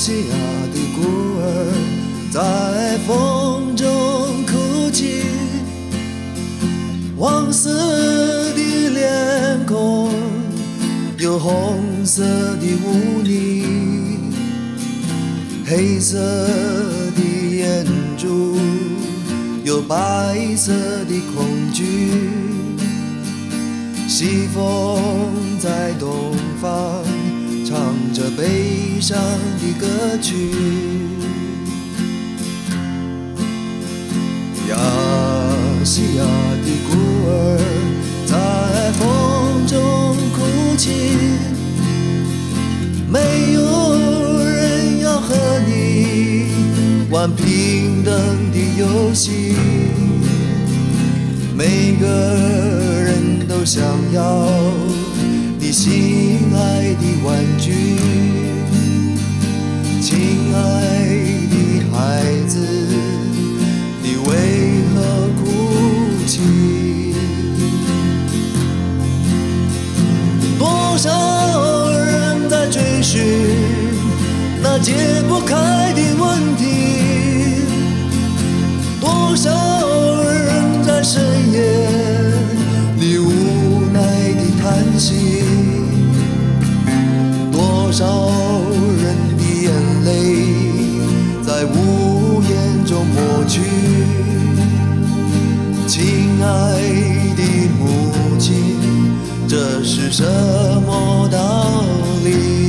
西亚的孤儿在风中哭泣，黄色的脸孔有红色的污泥，黑色的眼珠有白色的恐惧，西风在东方唱着悲伤的歌曲，亚细亚的孤儿在风中哭泣，没有人要和你玩平等的游戏，每个人都想要你心爱的玩具，亲爱的孩子，你为何哭泣？多少人在追寻那解不开的问题，多少人在深夜里无奈地叹息，多少人的眼泪在无言中抹去，亲爱的母亲，这是什么道理？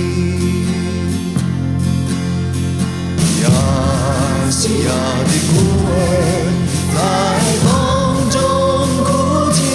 亚细亚的孤儿在风中哭泣，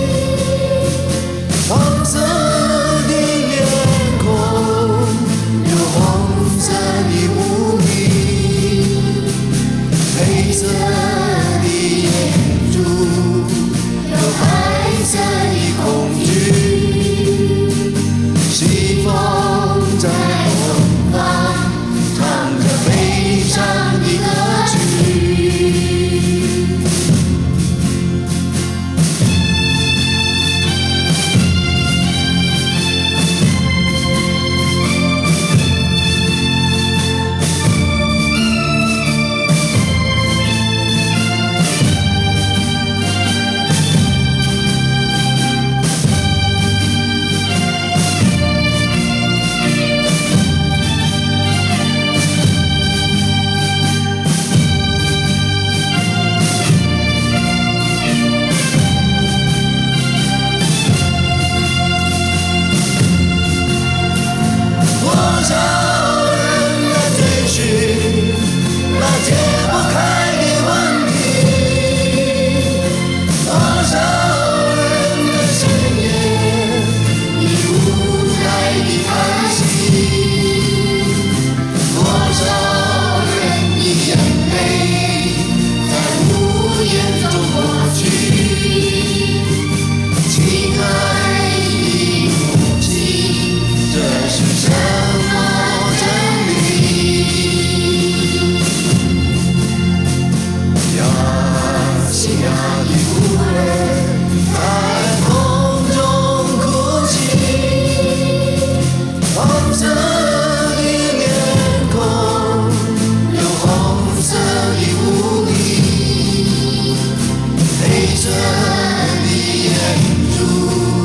黄色的脸孔有红色的污泥，黑色的眼珠有白色的恐惧，西风在东方唱着悲伤的歌曲。多少人在追寻那解不开的问题，多少人在深夜里无奈地叹息，多少人的眼泪在无言中抹去，亲爱的母亲，这是什么真理？亚细亚的孤儿在风中哭泣，黄色的脸孔有红色的污泥，黑色的眼珠